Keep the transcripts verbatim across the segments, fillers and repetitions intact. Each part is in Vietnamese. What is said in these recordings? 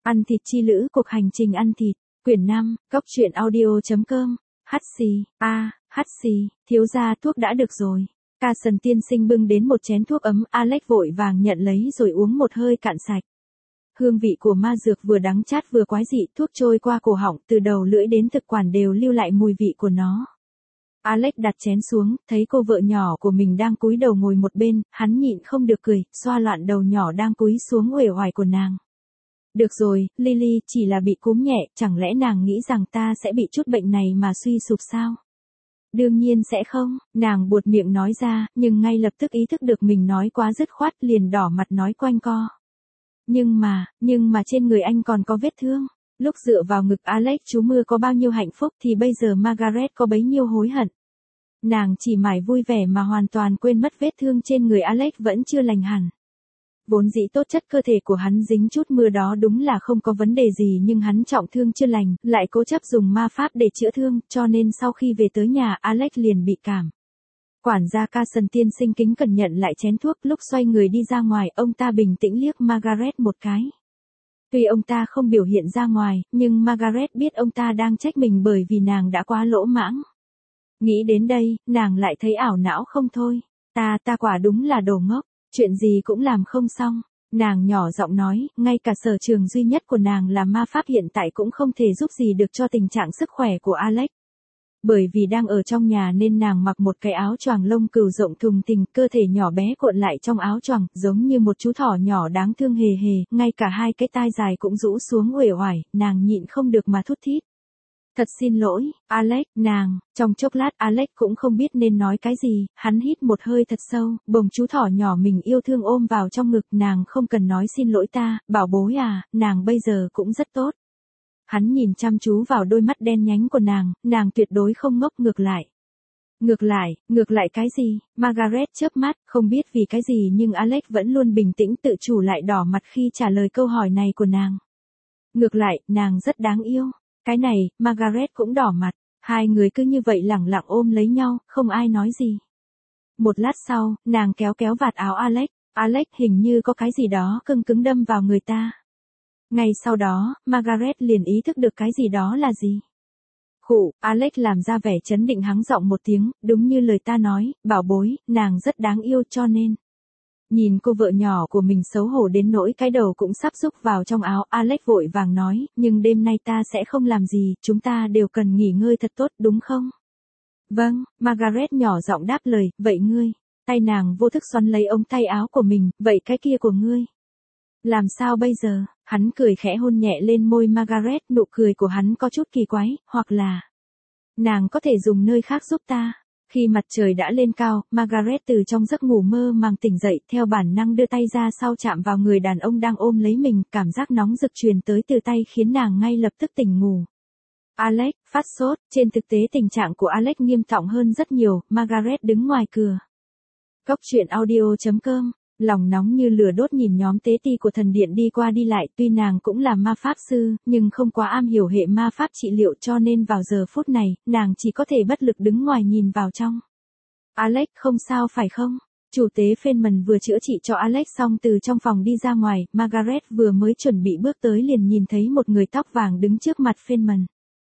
Ăn thịt chi lữ, cuộc hành trình ăn thịt, quyển năm, góc truyện audio.com, hắt xì, a, hắt xì, thiếu gia thuốc đã được rồi. Carson tiên sinh bưng đến một chén thuốc ấm, Alex vội vàng nhận lấy rồi uống một hơi cạn sạch. Hương vị của ma dược vừa đắng chát vừa quái dị, thuốc trôi qua cổ họng, từ đầu lưỡi đến thực quản đều lưu lại mùi vị của nó. Alex đặt chén xuống, thấy cô vợ nhỏ của mình đang cúi đầu ngồi một bên, hắn nhịn không được cười, xoa loạn đầu nhỏ đang cúi xuống uể oải của nàng. Được rồi, Lily, chỉ là bị cúm nhẹ, chẳng lẽ nàng nghĩ rằng ta sẽ bị chút bệnh này mà suy sụp sao? Đương nhiên sẽ không, nàng buột miệng nói ra, nhưng ngay lập tức ý thức được mình nói quá dứt khoát, liền đỏ mặt nói quanh co. Nhưng mà, nhưng mà trên người anh còn có vết thương. Lúc dựa vào ngực Alex chú mưa có bao nhiêu hạnh phúc thì bây giờ Margaret có bấy nhiêu hối hận. Nàng chỉ mải vui vẻ mà hoàn toàn quên mất vết thương trên người Alex vẫn chưa lành hẳn. Vốn dĩ tốt chất cơ thể của hắn dính chút mưa đó đúng là không có vấn đề gì, nhưng hắn trọng thương chưa lành, lại cố chấp dùng ma pháp để chữa thương, cho nên sau khi về tới nhà Alex liền bị cảm. Quản gia Carson tiên sinh kính cẩn nhận lại chén thuốc, lúc xoay người đi ra ngoài, ông ta bình tĩnh liếc Margaret một cái. Tuy ông ta không biểu hiện ra ngoài, nhưng Margaret biết ông ta đang trách mình bởi vì nàng đã quá lỗ mãng. Nghĩ đến đây, nàng lại thấy ảo não không thôi. Ta, ta quả đúng là đồ ngốc, chuyện gì cũng làm không xong. Nàng nhỏ giọng nói, ngay cả sở trường duy nhất của nàng là ma pháp hiện tại cũng không thể giúp gì được cho tình trạng sức khỏe của Alex. Bởi vì đang ở trong nhà nên nàng mặc một cái áo choàng lông cừu rộng thùng thình, cơ thể nhỏ bé cuộn lại trong áo choàng, giống như một chú thỏ nhỏ đáng thương hề hề, ngay cả hai cái tai dài cũng rũ xuống uể oải, nàng nhịn không được mà thút thít. Thật xin lỗi, Alex, nàng, trong chốc lát Alex cũng không biết nên nói cái gì, hắn hít một hơi thật sâu, bồng chú thỏ nhỏ mình yêu thương ôm vào trong ngực, nàng không cần nói xin lỗi ta, bảo bối à, nàng bây giờ cũng rất tốt. Hắn nhìn chăm chú vào đôi mắt đen nhánh của nàng, nàng tuyệt đối không ngốc, ngược lại. Ngược lại, ngược lại cái gì? Margaret chớp mắt, không biết vì cái gì nhưng Alex vẫn luôn bình tĩnh tự chủ lại đỏ mặt khi trả lời câu hỏi này của nàng. Ngược lại, nàng rất đáng yêu. Cái này, Margaret cũng đỏ mặt, hai người cứ như vậy lẳng lặng ôm lấy nhau, không ai nói gì. Một lát sau, nàng kéo kéo vạt áo Alex, Alex hình như có cái gì đó cứng cứng đâm vào người ta. Ngay sau đó, Margaret liền ý thức được cái gì đó là gì. Khụ, Alex làm ra vẻ chấn định hắng giọng một tiếng, đúng như lời ta nói, bảo bối, nàng rất đáng yêu cho nên. Nhìn cô vợ nhỏ của mình xấu hổ đến nỗi cái đầu cũng sắp rúc vào trong áo, Alex vội vàng nói, nhưng đêm nay ta sẽ không làm gì, chúng ta đều cần nghỉ ngơi thật tốt đúng không? Vâng, Margaret nhỏ giọng đáp lời, vậy ngươi, tay nàng vô thức xoắn lấy ống tay áo của mình, vậy cái kia của ngươi? Làm sao bây giờ? Hắn cười khẽ hôn nhẹ lên môi Margaret, nụ cười của hắn có chút kỳ quái, hoặc là nàng có thể dùng nơi khác giúp ta. Khi mặt trời đã lên cao, Margaret từ trong giấc ngủ mơ màng tỉnh dậy, theo bản năng đưa tay ra sau chạm vào người đàn ông đang ôm lấy mình, cảm giác nóng rực truyền tới từ tay khiến nàng ngay lập tức tỉnh ngủ. Alex, phát sốt, trên thực tế tình trạng của Alex nghiêm trọng hơn rất nhiều, Margaret đứng ngoài cửa. Góc truyện audio.com, lòng nóng như lửa đốt nhìn nhóm tế ti của thần điện đi qua đi lại, tuy nàng cũng là ma pháp sư, nhưng không quá am hiểu hệ ma pháp trị liệu cho nên vào giờ phút này, nàng chỉ có thể bất lực đứng ngoài nhìn vào trong. Alex không sao phải không? Chủ tế Feynman vừa chữa trị cho Alex xong từ trong phòng đi ra ngoài, Margaret vừa mới chuẩn bị bước tới liền nhìn thấy một người tóc vàng đứng trước mặt Feynman.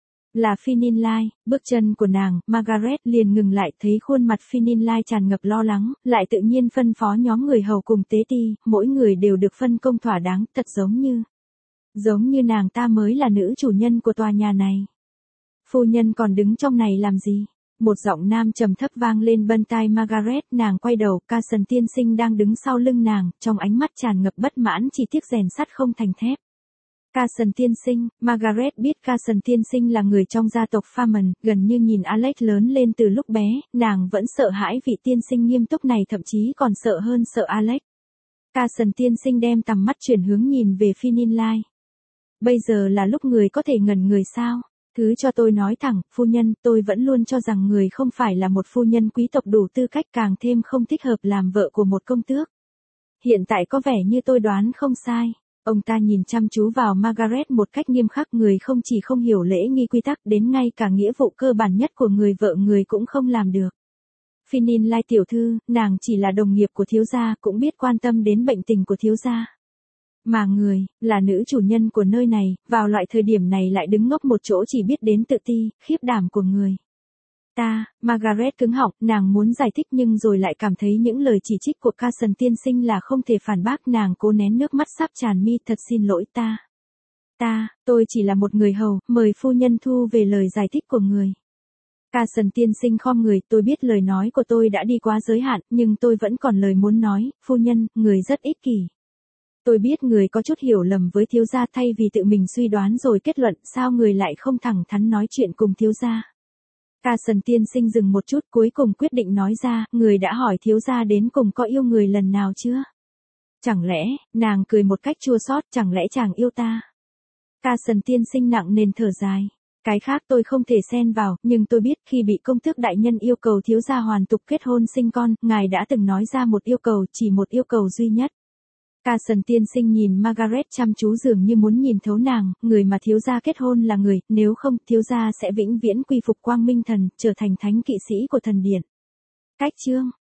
Là Finninlay, bước chân của nàng, Margaret liền ngừng lại, thấy khuôn mặt Finninlay tràn ngập lo lắng, lại tự nhiên phân phó nhóm người hầu cùng tế ti, mỗi người đều được phân công thỏa đáng, thật giống như, giống như nàng ta mới là nữ chủ nhân của tòa nhà này. Phu nhân còn đứng trong này làm gì? Một giọng nam trầm thấp vang lên bên tai Margaret, nàng quay đầu, Carson tiên sinh đang đứng sau lưng nàng, trong ánh mắt tràn ngập bất mãn, chỉ tiếc rèn sắt không thành thép. Carson tiên sinh, Margaret biết Carson tiên sinh là người trong gia tộc Feynman, gần như nhìn Alex lớn lên từ lúc bé, nàng vẫn sợ hãi vị tiên sinh nghiêm túc này, thậm chí còn sợ hơn sợ Alex. Carson tiên sinh đem tầm mắt chuyển hướng nhìn về Finninlay. Bây giờ là lúc người có thể ngẩn người sao? Thứ cho tôi nói thẳng, phu nhân, tôi vẫn luôn cho rằng người không phải là một phu nhân quý tộc đủ tư cách, càng thêm không thích hợp làm vợ của một công tước. Hiện tại có vẻ như tôi đoán không sai. Ông ta nhìn chăm chú vào Margaret một cách nghiêm khắc, người không chỉ không hiểu lễ nghi quy tắc, đến ngay cả nghĩa vụ cơ bản nhất của người vợ người cũng không làm được. Finninlay tiểu thư, nàng chỉ là đồng nghiệp của thiếu gia, cũng biết quan tâm đến bệnh tình của thiếu gia. Mà người, là nữ chủ nhân của nơi này, vào loại thời điểm này lại đứng ngốc một chỗ chỉ biết đến tự ti, khiếp đảm của người. Ta, Margaret cứng họng, nàng muốn giải thích nhưng rồi lại cảm thấy những lời chỉ trích của Carson tiên sinh là không thể phản bác, nàng cố nén nước mắt sắp tràn mi, thật xin lỗi ta. Ta, tôi chỉ là một người hầu, mời phu nhân thu về lời giải thích của người. Carson tiên sinh khom người, tôi biết lời nói của tôi đã đi quá giới hạn, nhưng tôi vẫn còn lời muốn nói, phu nhân, người rất ích kỷ. Tôi biết người có chút hiểu lầm với thiếu gia, thay vì tự mình suy đoán rồi kết luận, sao người lại không thẳng thắn nói chuyện cùng thiếu gia. Carson tiên sinh dừng một chút, cuối cùng quyết định nói ra, người đã hỏi thiếu gia đến cùng có yêu người lần nào chưa? Chẳng lẽ, nàng cười một cách chua xót, chẳng lẽ chàng yêu ta? Carson tiên sinh nặng nề thở dài. Cái khác tôi không thể xen vào, nhưng tôi biết khi bị công tước đại nhân yêu cầu thiếu gia hoàn tục kết hôn sinh con, ngài đã từng nói ra một yêu cầu, chỉ một yêu cầu duy nhất. Carson tiên sinh nhìn Margaret chăm chú dường như muốn nhìn thấu nàng, người mà thiếu gia kết hôn là người, nếu không, thiếu gia sẽ vĩnh viễn quy phục Quang Minh Thần, trở thành thánh kỵ sĩ của thần điện. Cách chương